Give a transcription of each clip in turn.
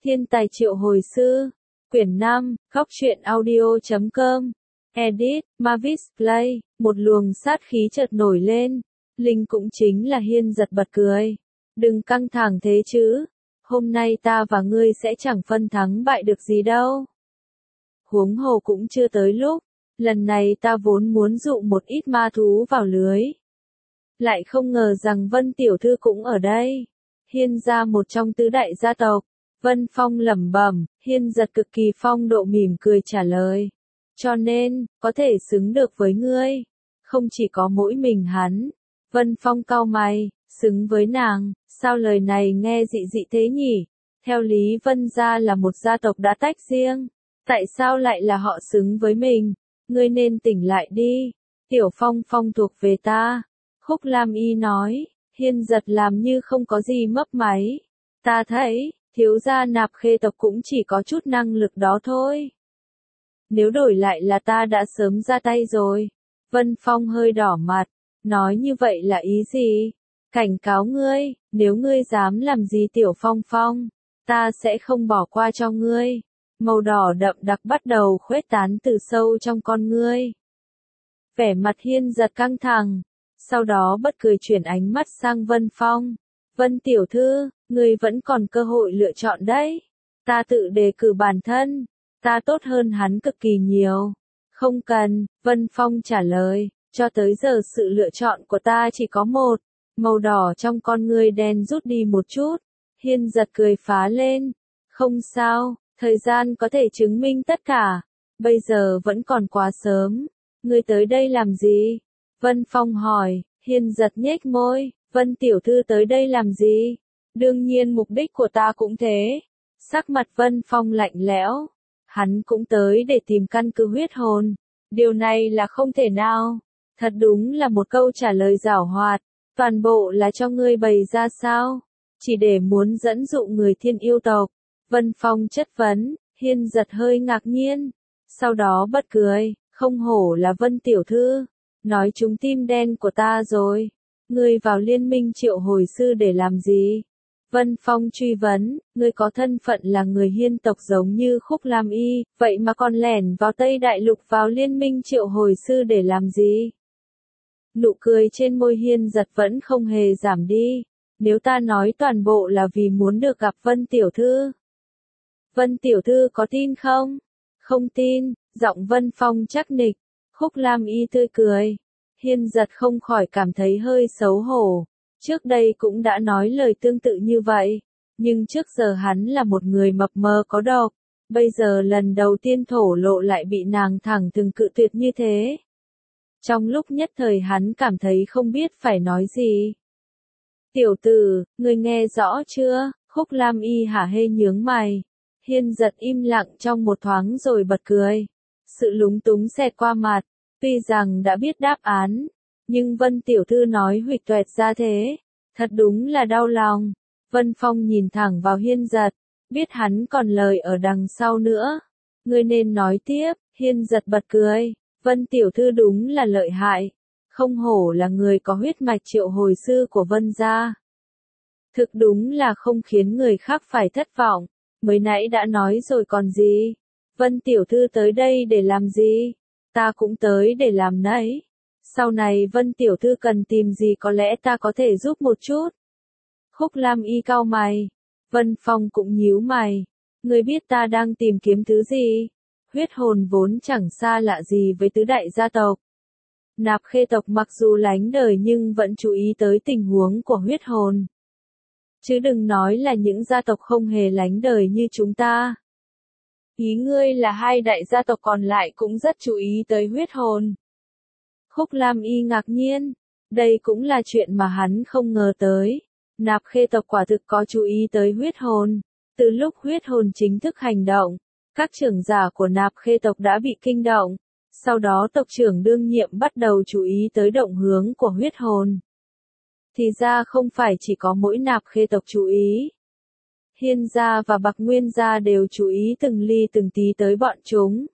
Thiên tài triệu hồi sư. Quyển 5, Góc truyện audio.com. Edit, Mavis Play. Một luồng sát khí chợt nổi lên. Linh cũng chính là Hiên giật bật cười. Đừng căng thẳng thế chứ. Hôm nay ta và ngươi sẽ chẳng phân thắng bại được gì đâu. Huống hồ cũng chưa tới lúc. Lần này ta vốn muốn dụ một ít ma thú vào lưới. Lại không ngờ rằng Vân tiểu thư cũng ở đây. Hiên gia một trong tứ đại gia tộc. Vân Phong lẩm bẩm, Hiên giật cực kỳ phong độ mỉm cười trả lời. Cho nên, có thể xứng được với ngươi. Không chỉ có mỗi mình hắn. Vân Phong cau mày, xứng với nàng, sao lời này nghe dị dị thế nhỉ? Theo lý Vân gia là một gia tộc đã tách riêng. Tại sao lại là họ xứng với mình? Ngươi nên tỉnh lại đi. Tiểu Phong Phong thuộc về ta. Khúc Lam Y nói, Hiên giật làm như không có gì mấp máy. Ta thấy, thiếu gia Nạp Khê tộc cũng chỉ có chút năng lực đó thôi. Nếu đổi lại là ta đã sớm ra tay rồi. Vân Phong hơi đỏ mặt, nói như vậy là ý gì? Cảnh cáo ngươi, nếu ngươi dám làm gì Tiểu Phong Phong, ta sẽ không bỏ qua cho ngươi. Màu đỏ đậm đặc bắt đầu khuếch tán từ sâu trong con ngươi. Vẻ mặt Hiên giật căng thẳng, sau đó bất cười chuyển ánh mắt sang Vân Phong. Vân tiểu thư, ngươi vẫn còn cơ hội lựa chọn đấy. Ta tự đề cử bản thân, ta tốt hơn hắn cực kỳ nhiều. Không cần, Vân Phong trả lời, cho tới giờ sự lựa chọn của ta chỉ có một. Màu đỏ trong con ngươi đen rút đi một chút. Hiên giật cười phá lên. Không sao, thời gian có thể chứng minh tất cả. Bây giờ vẫn còn quá sớm. Ngươi tới đây làm gì? Vân Phong hỏi. Hiên giật nhếch môi. Vân tiểu thư tới đây làm gì? Đương nhiên mục đích của ta cũng thế. Sắc mặt Vân Phong lạnh lẽo. Hắn cũng tới để tìm căn cứ huyết hồn. Điều này là không thể nào. Thật đúng là một câu trả lời giảo hoạt. Toàn bộ là cho ngươi bày ra sao? Chỉ để muốn dẫn dụ người Thiên yêu tộc. Vân Phong chất vấn. Hiên giật hơi ngạc nhiên. Sau đó bật cười. Không hổ là Vân tiểu thư. Nói trúng tim đen của ta rồi. Ngươi vào liên minh triệu hồi sư để làm gì? Vân Phong truy vấn, ngươi có thân phận là người Hiên tộc giống như Khúc Lam Y, vậy mà còn lẻn vào Tây Đại Lục vào liên minh triệu hồi sư để làm gì? Nụ cười trên môi Hiên giật vẫn không hề giảm đi. Nếu ta nói toàn bộ là vì muốn được gặp Vân tiểu thư. Vân tiểu thư có tin không? Không tin, giọng Vân Phong chắc nịch. Khúc Lam Y tươi cười. Hiên giật không khỏi cảm thấy hơi xấu hổ. Trước đây cũng đã nói lời tương tự như vậy. Nhưng trước giờ hắn là một người mập mờ có độc. Bây giờ lần đầu tiên thổ lộ lại bị nàng thẳng thừng cự tuyệt như thế. Trong lúc nhất thời hắn cảm thấy không biết phải nói gì. Tiểu tử, ngươi nghe rõ chưa? Khúc Lam Y hả hê nhướng mày. Hiên giật im lặng trong một thoáng rồi bật cười. Sự lúng túng xẹt qua mặt. Tuy rằng đã biết đáp án, nhưng Vân tiểu thư nói huỵch toẹt ra thế, thật đúng là đau lòng. Vân Phong nhìn thẳng vào Hiên giật, biết hắn còn lời ở đằng sau nữa. Ngươi nên nói tiếp. Hiên giật bật cười. Vân tiểu thư đúng là lợi hại, không hổ là người có huyết mạch triệu hồi sư của Vân gia. Thực đúng là không khiến người khác phải thất vọng. Mới nãy đã nói rồi còn gì. Vân tiểu thư tới đây để làm gì? Ta cũng tới để làm nấy. Sau này Vân tiểu thư cần tìm gì có lẽ ta có thể giúp một chút. Khúc Lam Y cau mày. Vân Phong cũng nhíu mày. Ngươi biết ta đang tìm kiếm thứ gì? Huyết hồn vốn chẳng xa lạ gì với tứ đại gia tộc. Nạp Khê tộc mặc dù lánh đời nhưng vẫn chú ý tới tình huống của huyết hồn. Chứ đừng nói là những gia tộc không hề lánh đời như chúng ta. Ý ngươi là hai đại gia tộc còn lại cũng rất chú ý tới huyết hồn. Khúc Lam Y ngạc nhiên. Đây cũng là chuyện mà hắn không ngờ tới. Nạp Khê tộc quả thực có chú ý tới huyết hồn. Từ lúc huyết hồn chính thức hành động, các trưởng giả của Nạp Khê tộc đã bị kinh động. Sau đó tộc trưởng đương nhiệm bắt đầu chú ý tới động hướng của huyết hồn. Thì ra không phải chỉ có mỗi Nạp Khê tộc chú ý. Hiên gia và Bạc Nguyên gia đều chú ý từng ly từng tí tới bọn chúng.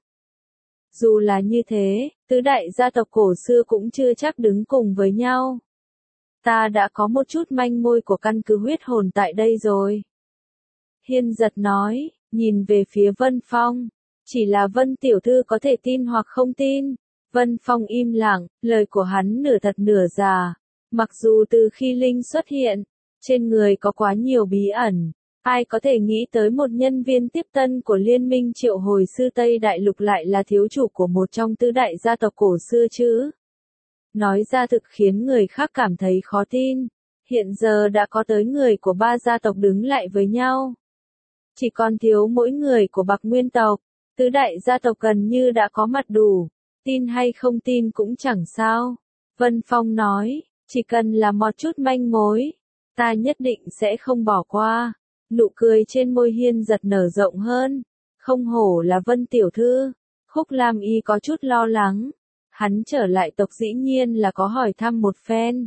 Dù là như thế, tứ đại gia tộc cổ xưa cũng chưa chắc đứng cùng với nhau. Ta đã có một chút manh mối của căn cứ huyết hồn tại đây rồi. Hiên giật nói, nhìn về phía Vân Phong. Chỉ là Vân tiểu thư có thể tin hoặc không tin. Vân Phong im lặng, lời của hắn nửa thật nửa giả. Mặc dù từ khi Linh xuất hiện, trên người có quá nhiều bí ẩn. Ai có thể nghĩ tới một nhân viên tiếp tân của Liên minh triệu hồi sư Tây Đại Lục lại là thiếu chủ của một trong tứ đại gia tộc cổ xưa chứ? Nói ra thực khiến người khác cảm thấy khó tin. Hiện giờ đã có tới người của ba gia tộc đứng lại với nhau. Chỉ còn thiếu mỗi người của Bạc Nguyên tộc. Tứ đại gia tộc gần như đã có mặt đủ. Tin hay không tin cũng chẳng sao. Vân Phong nói, chỉ cần là một chút manh mối, ta nhất định sẽ không bỏ qua. Nụ cười trên môi Hiên giật nở rộng hơn. Không hổ là Vân tiểu thư. Khúc Lam Y có chút lo lắng. Hắn trở lại tộc dĩ nhiên là có hỏi thăm một phen.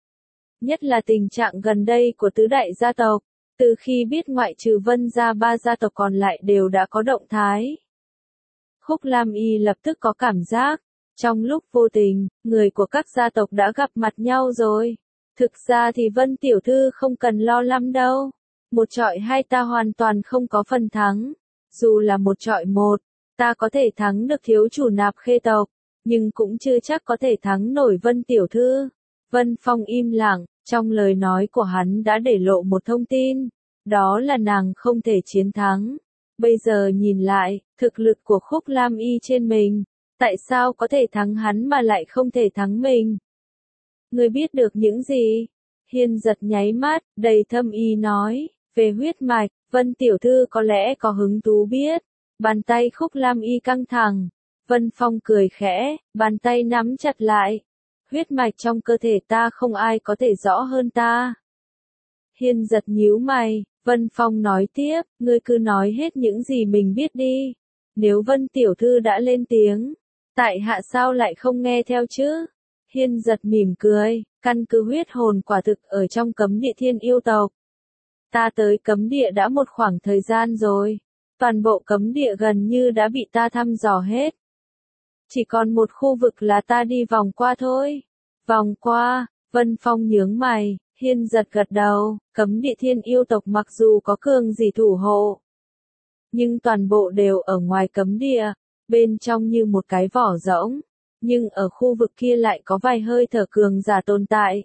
Nhất là tình trạng gần đây của tứ đại gia tộc. Từ khi biết ngoại trừ Vân gia ba gia tộc còn lại đều đã có động thái. Khúc Lam Y lập tức có cảm giác. Trong lúc vô tình, người của các gia tộc đã gặp mặt nhau rồi. Thực ra thì Vân tiểu thư không cần lo lắm đâu. Một trọi hai ta hoàn toàn không có phần thắng. Dù là một trọi một, ta có thể thắng được thiếu chủ Nạp Khê tộc, nhưng cũng chưa chắc có thể thắng nổi Vân tiểu thư. Vân Phong im lặng, trong lời nói của hắn đã để lộ một thông tin. Đó là nàng không thể chiến thắng. Bây giờ nhìn lại, thực lực của Khúc Lam Y trên mình, tại sao có thể thắng hắn mà lại không thể thắng mình? Ngươi biết được những gì? Hiên giật nháy mắt, đầy thâm ý nói, về huyết mạch, Vân tiểu thư có lẽ có hứng thú biết. Bàn tay Khúc Lam Y căng thẳng. Vân Phong cười khẽ, bàn tay nắm chặt lại. Huyết mạch trong cơ thể ta không ai có thể rõ hơn ta. Hiên giật nhíu mày, Vân Phong nói tiếp, ngươi cứ nói hết những gì mình biết đi. Nếu Vân tiểu thư đã lên tiếng, tại hạ sao lại không nghe theo chứ? Hiên giật mỉm cười, căn cứ huyết hồn quả thực ở trong cấm địa Thiên Yêu tộc. Ta tới cấm địa đã một khoảng thời gian rồi. Toàn bộ cấm địa gần như đã bị ta thăm dò hết. Chỉ còn một khu vực là ta đi vòng qua thôi. Vòng qua, Vân Phong nhướng mày, Hiên giật gật đầu, cấm địa Thiên Yêu tộc mặc dù có cường gì thủ hộ, nhưng toàn bộ đều ở ngoài cấm địa, bên trong như một cái vỏ rỗng, nhưng ở khu vực kia lại có vài hơi thở cường giả tồn tại.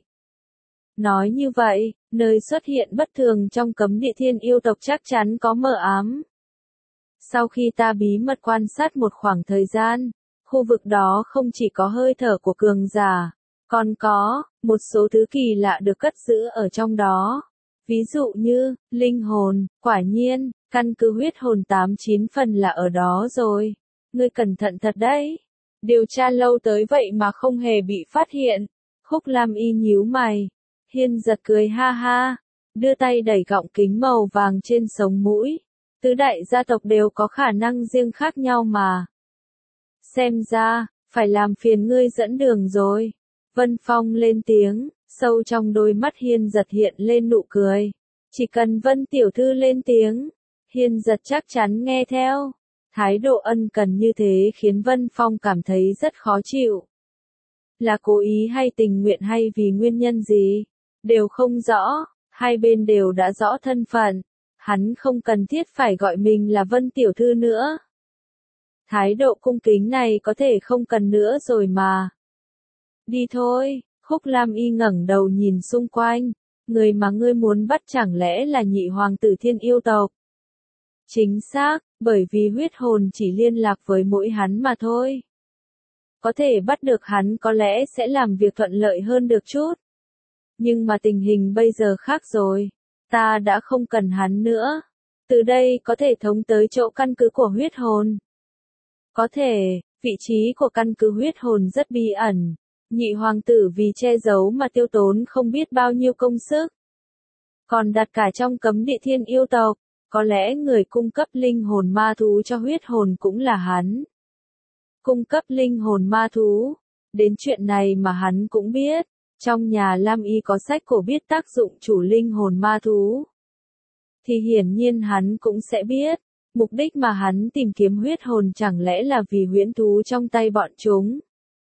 Nói như vậy, nơi xuất hiện bất thường trong cấm địa Thiên Yêu tộc chắc chắn có mờ ám. Sau khi ta bí mật quan sát một khoảng thời gian, khu vực đó không chỉ có hơi thở của cường giả, còn có một số thứ kỳ lạ được cất giữ ở trong đó. Ví dụ như, linh hồn, quả nhiên, căn cứ huyết hồn 8-9 phần là ở đó rồi. Ngươi cẩn thận thật đấy. Điều tra lâu tới vậy mà không hề bị phát hiện. Khúc Lam Y nhíu mày. Hiên giật cười ha ha, đưa tay đẩy gọng kính màu vàng trên sống mũi. Tứ đại gia tộc đều có khả năng riêng khác nhau mà. Xem ra, phải làm phiền ngươi dẫn đường rồi. Vân Phong lên tiếng, sâu trong đôi mắt Hiên giật hiện lên nụ cười. Chỉ cần Vân tiểu thư lên tiếng, Hiên giật chắc chắn nghe theo. Thái độ ân cần như thế khiến Vân Phong cảm thấy rất khó chịu. Là cố ý hay tình nguyện hay vì nguyên nhân gì? Đều không rõ, hai bên đều đã rõ thân phận. Hắn không cần thiết phải gọi mình là Vân tiểu thư nữa. Thái độ cung kính này có thể không cần nữa rồi mà. Đi thôi, Khúc Lam Y ngẩng đầu nhìn xung quanh. Người mà ngươi muốn bắt chẳng lẽ là nhị hoàng tử Thiên Yêu tộc? Chính xác, bởi vì huyết hồn chỉ liên lạc với mỗi hắn mà thôi. Có thể bắt được hắn có lẽ sẽ làm việc thuận lợi hơn được chút. Nhưng mà tình hình bây giờ khác rồi. Ta đã không cần hắn nữa. Từ đây có thể thống tới chỗ căn cứ của huyết hồn. Có thể, vị trí của căn cứ huyết hồn rất bí ẩn. Nhị hoàng tử vì che giấu mà tiêu tốn không biết bao nhiêu công sức. Còn đặt cả trong cấm địa Thiên Yêu tộc, có lẽ người cung cấp linh hồn ma thú cho huyết hồn cũng là hắn. Cung cấp linh hồn ma thú. Đến chuyện này mà hắn cũng biết. Trong nhà Lam Y có sách cổ biết tác dụng chủ linh hồn ma thú. Thì hiển nhiên hắn cũng sẽ biết. Mục đích mà hắn tìm kiếm huyết hồn chẳng lẽ là vì huyễn thú trong tay bọn chúng.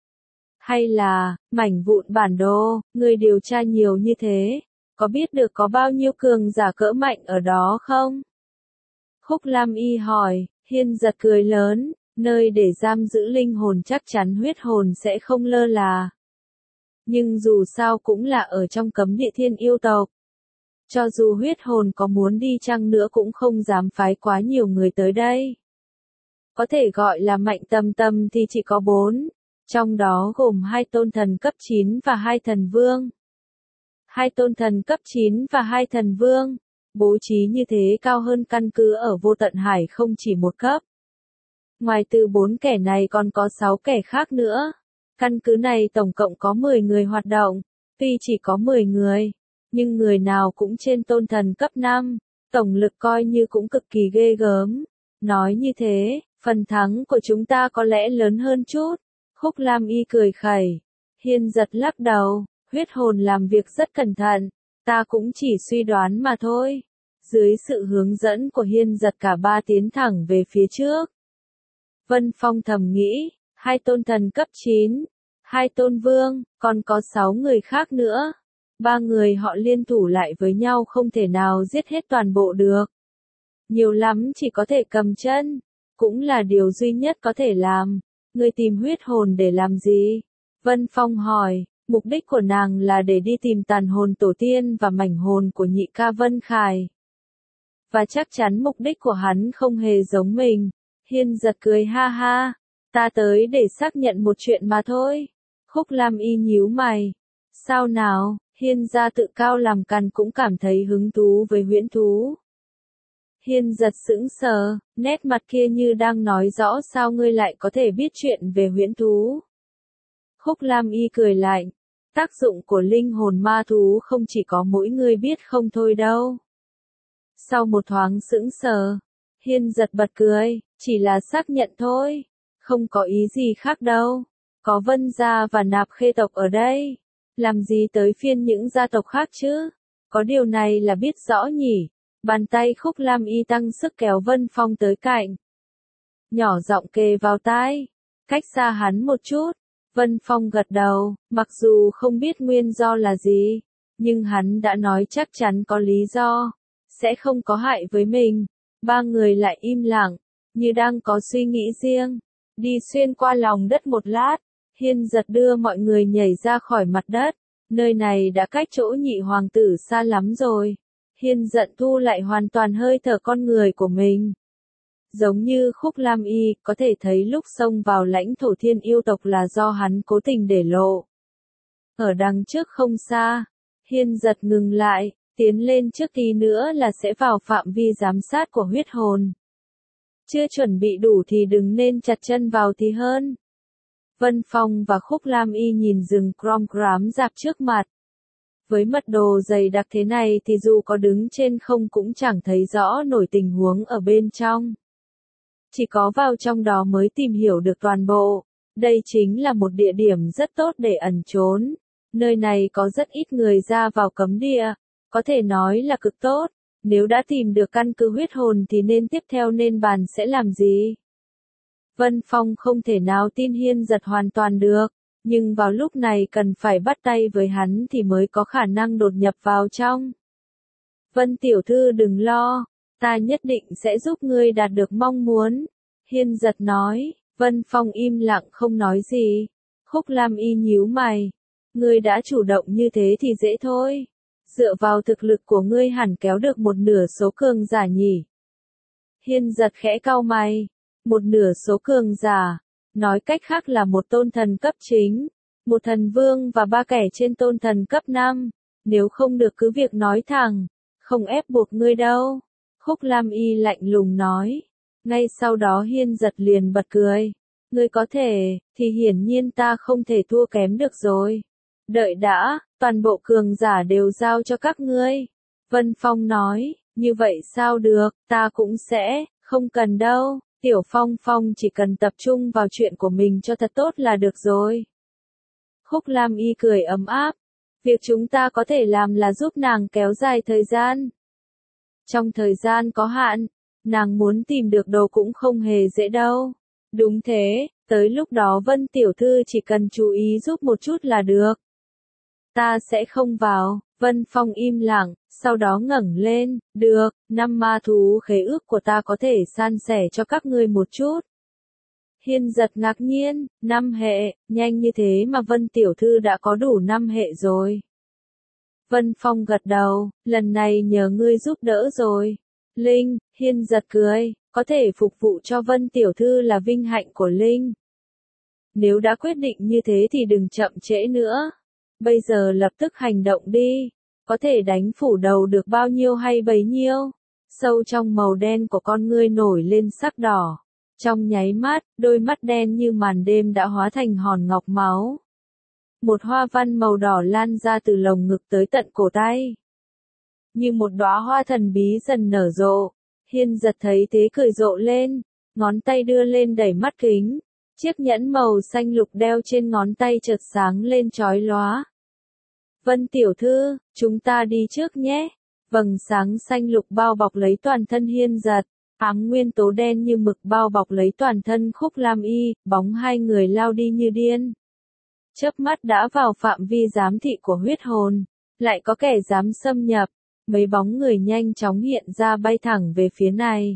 Hay là, mảnh vụn bản đồ, người điều tra nhiều như thế. Có biết được có bao nhiêu cường giả cỡ mạnh ở đó không? Khúc Lam Y hỏi, Hiên giật cười lớn, nơi để giam giữ linh hồn chắc chắn huyết hồn sẽ không lơ là. Nhưng dù sao cũng là ở trong cấm địa thiên yêu tộc. Cho dù huyết hồn có muốn đi chăng nữa cũng không dám phái quá nhiều người tới đây. Có thể gọi là mạnh tầm tầm thì chỉ có 4, trong đó gồm 2 tôn thần cấp 9 và 2 thần vương. 2 tôn thần cấp 9 và 2 thần vương, bố trí như thế cao hơn căn cứ ở Vô Tận Hải không chỉ một cấp. Ngoài từ 4 kẻ này còn có 6 kẻ khác nữa. Căn cứ này tổng cộng có 10 người hoạt động, tuy chỉ có 10 người, nhưng người nào cũng trên tôn thần cấp 5, tổng lực coi như cũng cực kỳ ghê gớm. Nói như thế, phần thắng của chúng ta có lẽ lớn hơn chút. Khúc Lam Y cười khẩy. Hiên giật lắc đầu, huyết hồn làm việc rất cẩn thận, ta cũng chỉ suy đoán mà thôi. Dưới sự hướng dẫn của Hiên giật cả 3 tiến thẳng về phía trước. Vân Phong thầm nghĩ, 2 tôn thần cấp 9, 2 tôn vương, còn có 6 người khác nữa. 3 người họ liên thủ lại với nhau không thể nào giết hết toàn bộ được. Nhiều lắm chỉ có thể cầm chân, cũng là điều duy nhất có thể làm. Người tìm huyết hồn để làm gì? Vân Phong hỏi, mục đích của nàng là để đi tìm tàn hồn tổ tiên và mảnh hồn của nhị ca Vân Khải. Và chắc chắn mục đích của hắn không hề giống mình. Hiên giật cười ha ha, ta tới để xác nhận một chuyện mà thôi. Khúc Lam Y nhíu mày. Sao nào? Hiên gia tự cao làm càn cũng cảm thấy hứng thú với huyễn thú. Hiên giật sững sờ, nét mặt kia như đang nói rõ sao ngươi lại có thể biết chuyện về huyễn thú. Khúc Lam Y cười lạnh, tác dụng của linh hồn ma thú không chỉ có mỗi ngươi biết không thôi đâu. Sau một thoáng sững sờ, Hiên giật bật cười, chỉ là xác nhận thôi, không có ý gì khác đâu. Có Vân gia và Nạp Khê tộc ở đây, làm gì tới phiên những gia tộc khác chứ? Có điều này là biết rõ nhỉ. Bàn tay Khúc Lam Y tăng sức kéo Vân Phong tới cạnh. Nhỏ giọng kề vào tai, cách xa hắn một chút. Vân Phong gật đầu, mặc dù không biết nguyên do là gì, nhưng hắn đã nói chắc chắn có lý do, sẽ không có hại với mình. 3 người lại im lặng, như đang có suy nghĩ riêng. Đi xuyên qua lòng đất một lát, Hiên giật đưa mọi người nhảy ra khỏi mặt đất. Nơi này đã cách chỗ nhị hoàng tử xa lắm rồi. Hiên giận thu lại hoàn toàn hơi thở con người của mình. Giống như Khúc Lam Y, có thể thấy lúc xông vào lãnh thổ thiên yêu tộc là do hắn cố tình để lộ. Ở đằng trước không xa, Hiên giật ngừng lại, tiến lên trước tí nữa là sẽ vào phạm vi giám sát của huyết hồn. Chưa chuẩn bị đủ thì đừng nên chặt chân vào thì hơn. Vân Phong và Khúc Lam Y nhìn rừng Crom Gram rạp trước mặt. Với mật đồ dày đặc thế này thì dù có đứng trên không cũng chẳng thấy rõ nổi tình huống ở bên trong. Chỉ có vào trong đó mới tìm hiểu được toàn bộ. Đây chính là một địa điểm rất tốt để ẩn trốn. Nơi này có rất ít người ra vào cấm địa, có thể nói là cực tốt. Nếu đã tìm được căn cứ huyết hồn thì tiếp theo nên bàn sẽ làm gì? Vân Phong không thể nào tin Hiên giật hoàn toàn được. Nhưng vào lúc này cần phải bắt tay với hắn thì mới có khả năng đột nhập vào trong. Vân tiểu thư đừng lo, ta nhất định sẽ giúp ngươi đạt được mong muốn. Hiên giật nói. Vân Phong im lặng không nói gì. Khúc Lam Y nhíu mày. Ngươi đã chủ động như thế thì dễ thôi. Dựa vào thực lực của ngươi hẳn kéo được một nửa số cường giả nhỉ. Hiên giật khẽ cau mày. Một nửa số cường giả. Nói cách khác là một tôn thần cấp chính, một thần vương và 3 kẻ trên tôn thần cấp 5. Nếu không được cứ việc nói thẳng, không ép buộc ngươi đâu. Khúc Lam Y lạnh lùng nói. Ngay sau đó Hiên giật liền bật cười. Ngươi có thể, thì hiển nhiên ta không thể thua kém được rồi. Đợi đã, toàn bộ cường giả đều giao cho các ngươi. Vân Phong nói, như vậy sao được, ta cũng sẽ, không cần đâu. Tiểu Phong Phong chỉ cần tập trung vào chuyện của mình cho thật tốt là được rồi. Khúc Lam Y cười ấm áp. Việc chúng ta có thể làm là giúp nàng kéo dài thời gian. Trong thời gian có hạn, nàng muốn tìm được đồ cũng không hề dễ đâu. Đúng thế, tới lúc đó Vân Tiểu Thư chỉ cần chú ý giúp một chút là được. Ta sẽ không vào, Vân Phong im lặng, sau đó ngẩng lên, được, 5 ma thú khế ước của ta có thể san sẻ cho các ngươi một chút. Hiên giật ngạc nhiên, 5 hệ, nhanh như thế mà Vân tiểu thư đã có đủ 5 hệ rồi. Vân Phong gật đầu, lần này nhờ ngươi giúp đỡ rồi. Linh, Hiên giật cười, có thể phục vụ cho Vân tiểu thư là vinh hạnh của Linh. Nếu đã quyết định như thế thì đừng chậm trễ nữa. Bây giờ lập tức hành động đi. Có thể đánh phủ đầu được bao nhiêu hay bấy nhiêu. Sâu trong màu đen của con ngươi nổi lên sắc đỏ. Trong nháy mắt, đôi mắt đen như màn đêm đã hóa thành hòn ngọc máu. Một hoa văn màu đỏ lan ra từ lồng ngực tới tận cổ tay. Như một đóa hoa thần bí dần nở rộ. Hiên giật thấy thế cười rộ lên. Ngón tay đưa lên đẩy mắt kính. Chiếc nhẫn màu xanh lục đeo trên ngón tay chợt sáng lên chói lóa. Vân tiểu thư, chúng ta đi trước nhé. Vầng sáng xanh lục bao bọc lấy toàn thân Hiên giật. Ám nguyên tố đen như mực bao bọc lấy toàn thân Khúc Lam Y, bóng hai người lao đi như điên. Chớp mắt đã vào phạm vi giám thị của huyết hồn. Lại có kẻ dám xâm nhập. Mấy bóng người nhanh chóng hiện ra bay thẳng về phía này.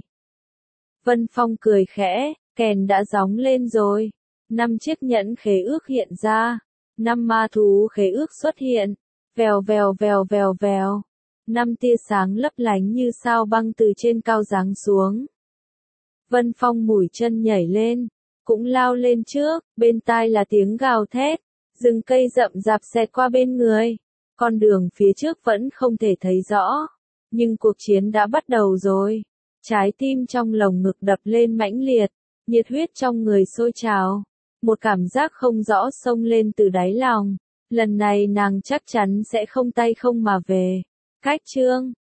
Vân Phong cười khẽ, kèn đã gióng lên rồi. 5 chiếc nhẫn khế ước hiện ra. 5 ma thú khế ước xuất hiện. Vèo vèo vèo vèo vèo. 5 tia sáng lấp lánh như sao băng từ trên cao giáng xuống. Vân Phong mũi chân nhảy lên, cũng lao lên trước, bên tai là tiếng gào thét, rừng cây rậm rạp xẹt qua bên người. Con đường phía trước vẫn không thể thấy rõ, nhưng cuộc chiến đã bắt đầu rồi. Trái tim trong lồng ngực đập lên mãnh liệt, nhiệt huyết trong người sôi trào. Một cảm giác không rõ xông lên từ đáy lòng. Lần này nàng chắc chắn sẽ không tay không mà về. Cách chương